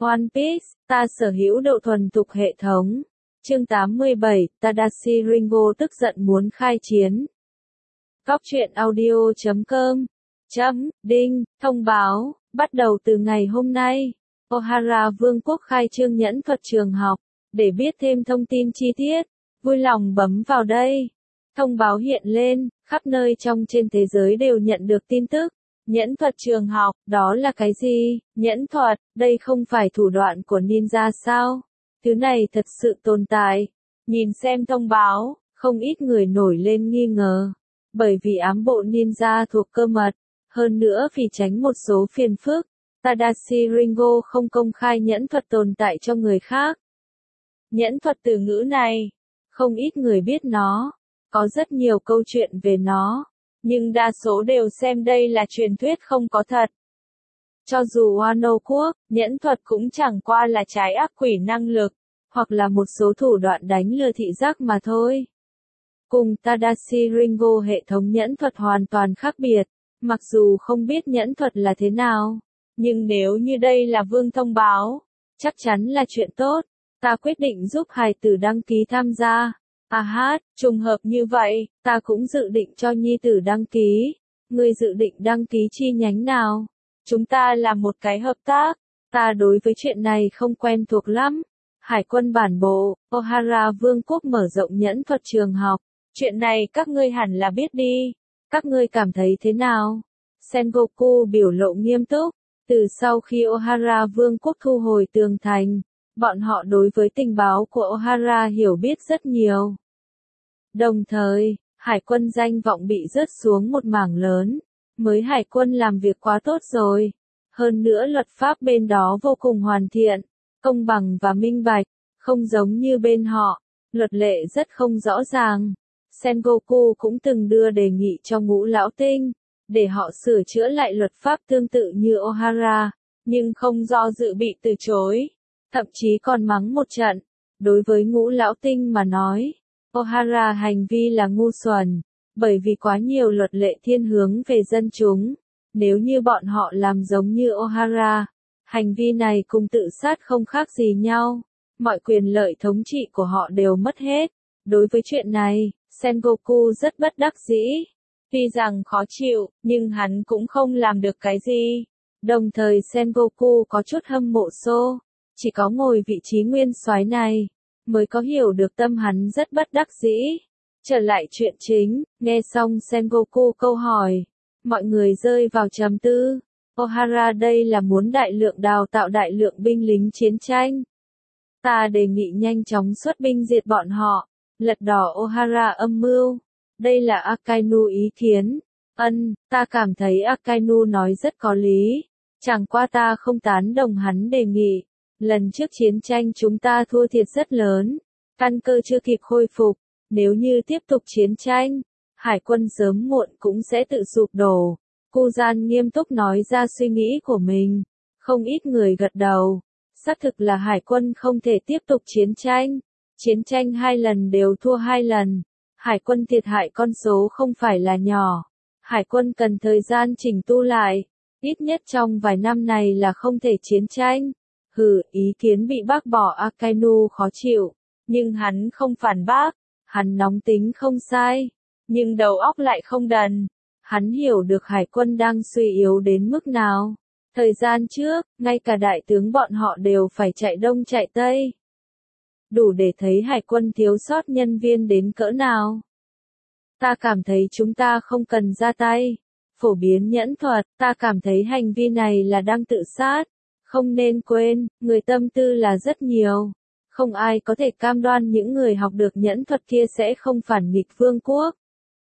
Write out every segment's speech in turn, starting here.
One Piece, ta sở hữu độ thuần thục hệ thống. Chương 87, Tadashi Ringo tức giận muốn khai chiến. Góc truyện audio.com. Đinh, thông báo, bắt đầu từ ngày hôm nay, Ohara Vương quốc khai trương nhẫn thuật trường học. Để biết thêm thông tin chi tiết, vui lòng bấm vào đây. Thông báo hiện lên, khắp nơi trong trên thế giới đều nhận được tin tức. Nhẫn thuật trường học, đó là cái gì? Nhẫn thuật, đây không phải thủ đoạn của ninja sao? Thứ này thật sự tồn tại. Nhìn xem thông báo, không ít người nổi lên nghi ngờ. Bởi vì ám bộ ninja thuộc cơ mật. Hơn nữa vì tránh một số phiền phức, Tadashi Ringo không công khai nhẫn thuật tồn tại cho người khác. Nhẫn thuật từ ngữ này, không ít người biết nó. Có rất nhiều câu chuyện về nó. Nhưng đa số đều xem đây là truyền thuyết không có thật. Cho dù Wano quốc, nhẫn thuật cũng chẳng qua là trái ác quỷ năng lực, hoặc là một số thủ đoạn đánh lừa thị giác mà thôi. Cùng Tadashi Ringo hệ thống nhẫn thuật hoàn toàn khác biệt, mặc dù không biết nhẫn thuật là thế nào, nhưng nếu như đây là vương thông báo, chắc chắn là chuyện tốt, ta quyết định giúp hài tử đăng ký tham gia. Trùng hợp như vậy, ta cũng dự định cho nhi tử đăng ký. Ngươi dự định đăng ký chi nhánh nào? Chúng ta làm một cái hợp tác. Ta đối với chuyện này không quen thuộc lắm. Hải quân bản bộ, Ohara Vương quốc mở rộng nhẫn thuật trường học. Chuyện này các ngươi hẳn là biết đi. Các ngươi cảm thấy thế nào? Sengoku biểu lộ nghiêm túc. Từ sau khi Ohara Vương quốc thu hồi tường thành, bọn họ đối với tình báo của Ohara hiểu biết rất nhiều. Đồng thời, hải quân danh vọng bị rớt xuống một mảng lớn. Mới hải quân làm việc quá tốt rồi. Hơn nữa luật pháp bên đó vô cùng hoàn thiện, công bằng và minh bạch, không giống như bên họ. Luật lệ rất không rõ ràng. Sengoku cũng từng đưa đề nghị cho Ngũ Lão Tinh, để họ sửa chữa lại luật pháp tương tự như Ohara, nhưng không do dự bị từ chối. Thậm chí còn mắng một trận. Đối với Ngũ Lão Tinh mà nói, Ohara hành vi là ngu xuẩn, bởi vì quá nhiều luật lệ thiên hướng về dân chúng. Nếu như bọn họ làm giống như Ohara, hành vi này cùng tự sát không khác gì nhau. Mọi quyền lợi thống trị của họ đều mất hết. Đối với chuyện này, Sengoku rất bất đắc dĩ. Tuy rằng khó chịu, nhưng hắn cũng không làm được cái gì. Đồng thời Sengoku có chút hâm mộ Sô. Chỉ có ngồi vị trí nguyên soái này, mới có hiểu được tâm hắn rất bất đắc dĩ. Trở lại chuyện chính, nghe xong Sengoku câu hỏi, mọi người rơi vào trầm tư. Ohara đây là muốn đại lượng đào tạo đại lượng binh lính chiến tranh. Ta đề nghị nhanh chóng xuất binh diệt bọn họ, lật đổ Ohara âm mưu. Đây là Akainu ý kiến. Ta cảm thấy Akainu nói rất có lý. Chẳng qua ta không tán đồng hắn đề nghị. Lần trước chiến tranh chúng ta thua thiệt rất lớn, căn cơ chưa kịp khôi phục, nếu như tiếp tục chiến tranh, hải quân sớm muộn cũng sẽ tự sụp đổ. Kuzan nghiêm túc nói ra suy nghĩ của mình, không ít người gật đầu, xác thực là hải quân không thể tiếp tục chiến tranh 2 lần đều thua 2 lần, hải quân thiệt hại con số không phải là nhỏ, hải quân cần thời gian chỉnh tu lại, ít nhất trong vài năm này là không thể chiến tranh. Ý kiến bị bác bỏ Akainu khó chịu, nhưng hắn không phản bác, hắn nóng tính không sai, nhưng đầu óc lại không đần. Hắn hiểu được hải quân đang suy yếu đến mức nào. Thời gian trước, ngay cả đại tướng bọn họ đều phải chạy đông chạy tây. Đủ để thấy hải quân thiếu sót nhân viên đến cỡ nào. Ta cảm thấy chúng ta không cần ra tay. Phổ biến nhẫn thuật, ta cảm thấy hành vi này là đang tự sát. Không nên quên, người tâm tư là rất nhiều. Không ai có thể cam đoan những người học được nhẫn thuật kia sẽ không phản nghịch vương quốc.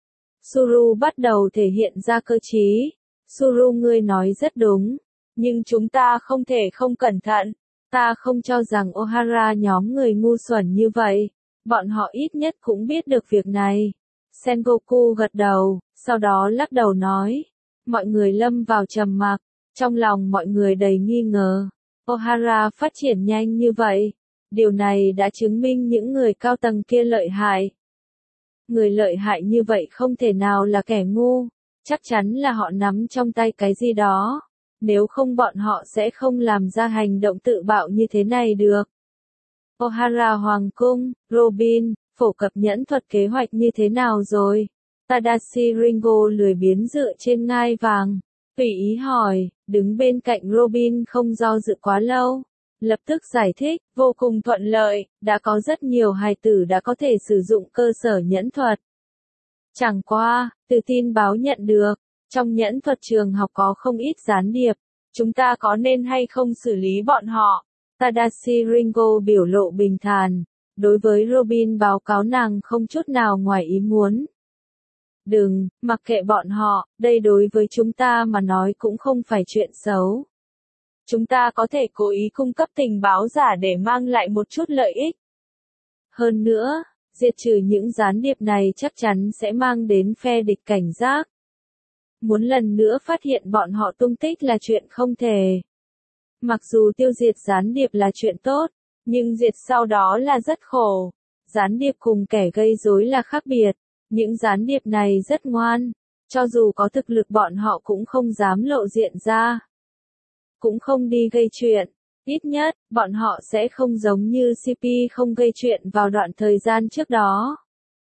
Suru bắt đầu thể hiện ra cơ trí. Suru ngươi nói rất đúng. Nhưng chúng ta không thể không cẩn thận. Ta không cho rằng Ohara nhóm người ngu xuẩn như vậy. Bọn họ ít nhất cũng biết được việc này. Sengoku gật đầu, sau đó lắc đầu nói. Mọi người lâm vào trầm mặc. Trong lòng mọi người đầy nghi ngờ. Ohara phát triển nhanh như vậy. Điều này đã chứng minh những người cao tầng kia lợi hại. Người lợi hại như vậy không thể nào là kẻ ngu. Chắc chắn là họ nắm trong tay cái gì đó. nếu không bọn họ sẽ không làm ra hành động tự bạo như thế này được. O'Hara Hoàng cung, Robin, phổ cập nhẫn thuật kế hoạch như thế nào rồi? Tadashi Ringo lười biếng dựa trên ngai vàng, tùy ý hỏi, đứng bên cạnh Robin không do dự quá lâu. Lập tức giải thích, vô cùng thuận lợi, đã có rất nhiều hài tử đã có thể sử dụng cơ sở nhẫn thuật. Chẳng qua, từ tin báo nhận được, trong nhẫn thuật trường học có không ít gián điệp, chúng ta có nên hay không xử lý bọn họ? Tadashi Ringo biểu lộ bình thản, đối với Robin báo cáo nàng không chút nào ngoài ý muốn. Đừng, mặc kệ bọn họ, đây đối với chúng ta mà nói cũng không phải chuyện xấu. Chúng ta có thể cố ý cung cấp tình báo giả để mang lại một chút lợi ích. Hơn nữa, diệt trừ những gián điệp này chắc chắn sẽ mang đến phe địch cảnh giác. Muốn lần nữa phát hiện bọn họ tung tích là chuyện không thể. Mặc dù tiêu diệt gián điệp là chuyện tốt, nhưng diệt sau đó là rất khổ. Gián điệp cùng kẻ gây rối là khác biệt. Những gián điệp này rất ngoan, cho dù có thực lực bọn họ cũng không dám lộ diện ra. Cũng không đi gây chuyện, ít nhất, bọn họ sẽ không giống như CP không gây chuyện vào đoạn thời gian trước đó.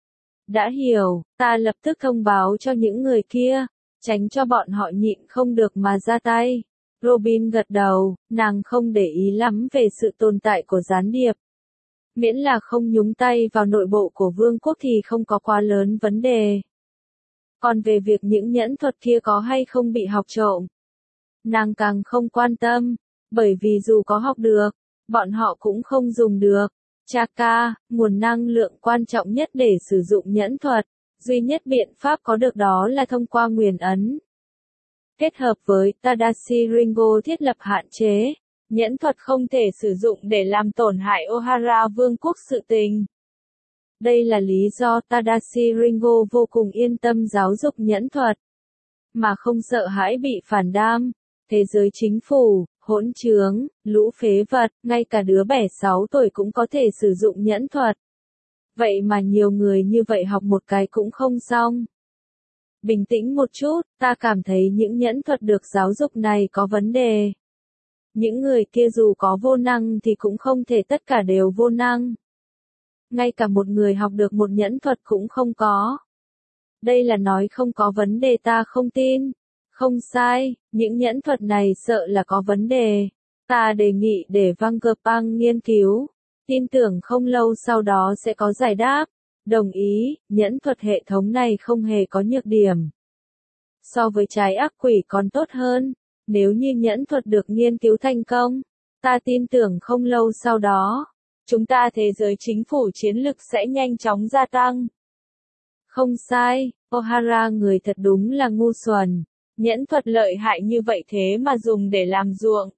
Đã hiểu, ta lập tức thông báo cho những người kia, tránh cho bọn họ nhịn không được mà ra tay. Robin gật đầu, nàng không để ý lắm về sự tồn tại của gián điệp. Miễn là không nhúng tay vào nội bộ của vương quốc thì không có quá lớn vấn đề. Còn về việc những nhẫn thuật kia có hay không bị học trộm, nàng càng không quan tâm, bởi vì dù có học được, bọn họ cũng không dùng được. Chaka, nguồn năng lượng quan trọng nhất để sử dụng nhẫn thuật, duy nhất biện pháp có được đó là thông qua nguyền ấn. Kết hợp với Tadashi Ringo thiết lập hạn chế, nhẫn thuật không thể sử dụng để làm tổn hại O'Hara vương quốc sự tình. Đây là lý do Tadashi Ringo vô cùng yên tâm giáo dục nhẫn thuật, mà không sợ hãi bị phản đam. Thế giới chính phủ, hỗn trướng, lũ phế vật, ngay cả đứa bé 6 tuổi cũng có thể sử dụng nhẫn thuật. Vậy mà nhiều người như vậy học một cái cũng không xong. Bình tĩnh một chút, ta cảm thấy những nhẫn thuật được giáo dục này có vấn đề. Những người kia dù có vô năng thì cũng không thể tất cả đều vô năng. Ngay cả một người học được một nhẫn thuật cũng không có. Đây là nói không có vấn đề, ta không tin. Không sai, những nhẫn thuật này sợ là có vấn đề. Ta đề nghị để Vegapunk nghiên cứu. Tin tưởng không lâu sau đó sẽ có giải đáp. Đồng ý, nhẫn thuật hệ thống này không hề có nhược điểm. So với trái ác quỷ còn tốt hơn. Nếu như nhẫn thuật được nghiên cứu thành công, ta tin tưởng không lâu sau đó, chúng ta thế giới chính phủ chiến lực sẽ nhanh chóng gia tăng. Không sai, O'Hara người thật đúng là ngu xuẩn. Nhẫn thuật lợi hại như vậy thế mà dùng để làm ruộng.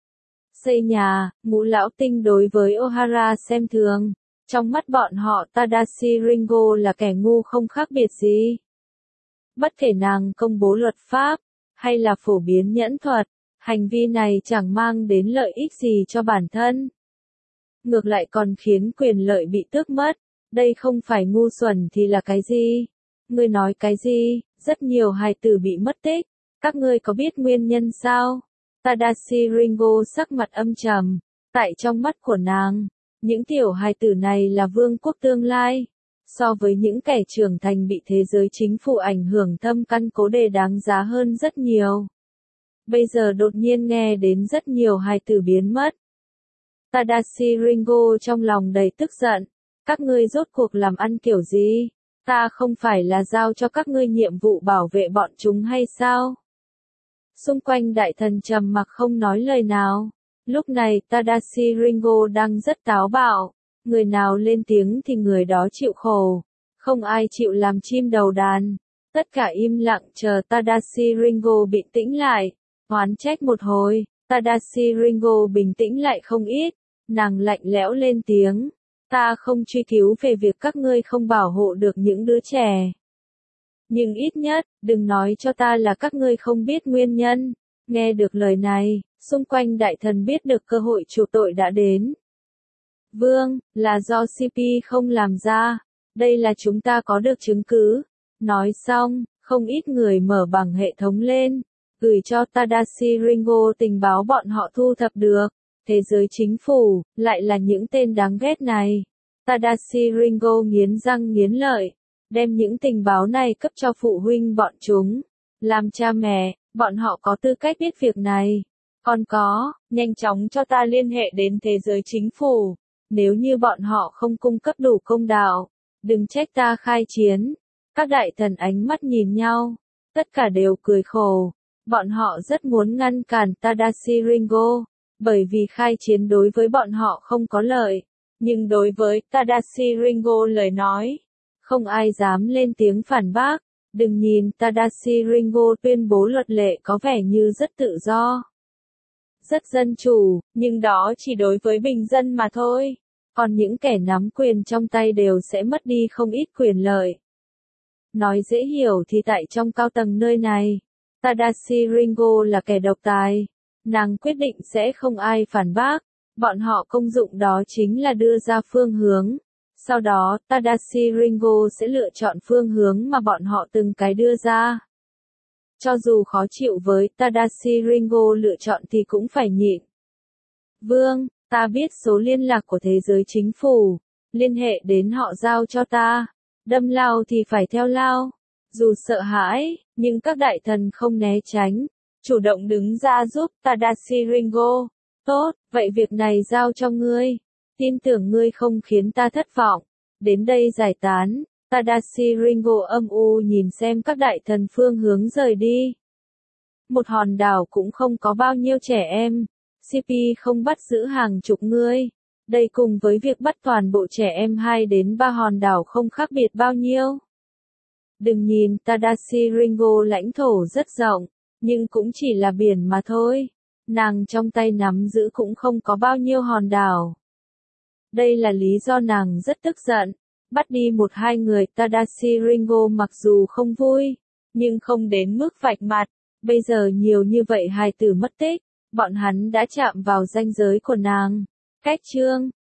Xây nhà, Ngũ lão tinh đối với O'Hara xem thường. Trong mắt bọn họ Tadashi Ringo là kẻ ngu không khác biệt gì. Bất kể nàng công bố luật pháp, hay là phổ biến nhẫn thuật, hành vi này chẳng mang đến lợi ích gì cho bản thân. Ngược lại còn khiến quyền lợi bị tước mất. Đây không phải ngu xuẩn thì là cái gì? Ngươi nói cái gì? Rất nhiều hài tử bị mất tích. Các ngươi có biết nguyên nhân sao? Tadashi Ringo sắc mặt âm trầm. Tại trong mắt của nàng, những tiểu hài tử này là vương quốc tương lai. So với những kẻ trưởng thành bị thế giới chính phủ ảnh hưởng thâm căn cố đế đáng giá hơn rất nhiều. Bây giờ đột nhiên nghe đến rất nhiều hài tử biến mất. Tadashi Ringo trong lòng đầy tức giận. Các ngươi rốt cuộc làm ăn kiểu gì? Ta không phải là giao cho các ngươi nhiệm vụ bảo vệ bọn chúng hay sao? Xung quanh đại thần trầm mặc không nói lời nào. Lúc này Tadashi Ringo đang rất táo bạo. Người nào lên tiếng thì người đó chịu khổ. Không ai chịu làm chim đầu đàn. Tất cả im lặng chờ Tadashi Ringo bình tĩnh lại. Oán trách một hồi, Tadashi Ringo bình tĩnh lại không ít. Nàng lạnh lẽo lên tiếng. Ta không truy cứu về việc các ngươi không bảo hộ được những đứa trẻ. Nhưng ít nhất, đừng nói cho ta là các ngươi không biết nguyên nhân. Nghe được lời này, xung quanh đại thần biết được cơ hội chuộc tội đã đến. Vương, là do CP không làm ra. Đây là chúng ta có được chứng cứ. Nói xong, không ít người mở bằng hệ thống lên. gửi cho Tadashi Ringo tình báo bọn họ thu thập được. Thế giới chính phủ, lại là những tên đáng ghét này. Tadashi Ringo nghiến răng nghiến lợi, đem những tình báo này cấp cho phụ huynh bọn chúng. Làm cha mẹ, bọn họ có tư cách biết việc này. Còn có, nhanh chóng cho ta liên hệ đến thế giới chính phủ. Nếu như bọn họ không cung cấp đủ công đạo, đừng trách ta khai chiến. Các đại thần ánh mắt nhìn nhau, tất cả đều cười khổ. Bọn họ rất muốn ngăn cản Tadashi Ringo, bởi vì khai chiến đối với bọn họ không có lợi. Nhưng đối với Tadashi Ringo lời nói, không ai dám lên tiếng phản bác. Đừng nhìn Tadashi Ringo tuyên bố luật lệ có vẻ như rất tự do, rất dân chủ, nhưng đó chỉ đối với bình dân mà thôi. Còn những kẻ nắm quyền trong tay đều sẽ mất đi không ít quyền lợi. Nói dễ hiểu thì tại trong cao tầng nơi này, Tadashi Ringo là kẻ độc tài. Nàng quyết định sẽ không ai phản bác. Bọn họ công dụng đó chính là đưa ra phương hướng. Sau đó, Tadashi Ringo sẽ lựa chọn phương hướng mà bọn họ từng cái đưa ra. Cho dù khó chịu với Tadashi Ringo lựa chọn thì cũng phải nhịn. Vương, ta biết số liên lạc của thế giới chính phủ. Liên hệ đến họ giao cho ta. Đâm lao thì phải theo lao. Dù sợ hãi, nhưng các đại thần không né tránh. Chủ động đứng ra giúp Tadashi Ringo. Tốt, vậy việc này giao cho ngươi. Tin tưởng ngươi không khiến ta thất vọng. Đến đây giải tán, Tadashi Ringo âm u nhìn xem các đại thần phương hướng rời đi. Một hòn đảo cũng không có bao nhiêu trẻ em. CP không bắt giữ hàng chục ngươi. Đây cùng với việc bắt toàn bộ trẻ em 2 đến 3 hòn đảo không khác biệt bao nhiêu. Đừng nhìn Tadashi Ringo lãnh thổ rất rộng, nhưng cũng chỉ là biển mà thôi. Nàng trong tay nắm giữ cũng không có bao nhiêu hòn đảo. Đây là lý do nàng rất tức giận. Bắt đi 1-2 người Tadashi Ringo mặc dù không vui, nhưng không đến mức vạch mặt. Bây giờ nhiều như vậy hài tử mất tích, bọn hắn đã chạm vào ranh giới của nàng. Cách chương